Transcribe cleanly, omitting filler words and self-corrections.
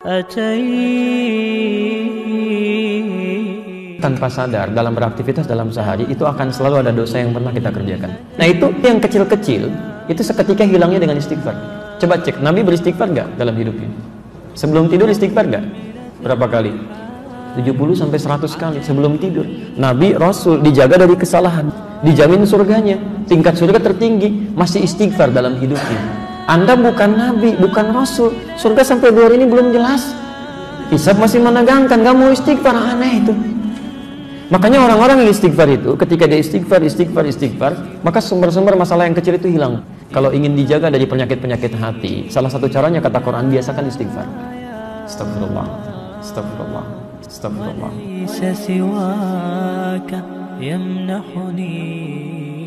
Tanpa sadar dalam beraktivitas dalam sehari itu akan selalu ada dosa yang pernah kita kerjakan. Nah itu yang kecil-kecil itu seketika hilangnya dengan istighfar. Coba cek, Nabi beristighfar nggak dalam hidupnya? Sebelum tidur istighfar nggak? Berapa kali? 70-100 kali sebelum tidur. Nabi Rasul dijaga dari kesalahan, dijamin surganya, tingkat surga tertinggi, masih istighfar dalam hidupnya. Anda bukan Nabi, bukan Rasul, surga sampai 2 hari ini belum jelas, hisab masih menegangkan, gak mau istighfar, aneh itu. Makanya orang-orang yang istighfar itu, ketika dia istighfar, maka sumber-sumber masalah yang kecil itu hilang. Kalau ingin dijaga dari penyakit-penyakit hati, salah satu caranya kata Quran, biasakan istighfar. Astagfirullah, astagfirullah, astagfirullah.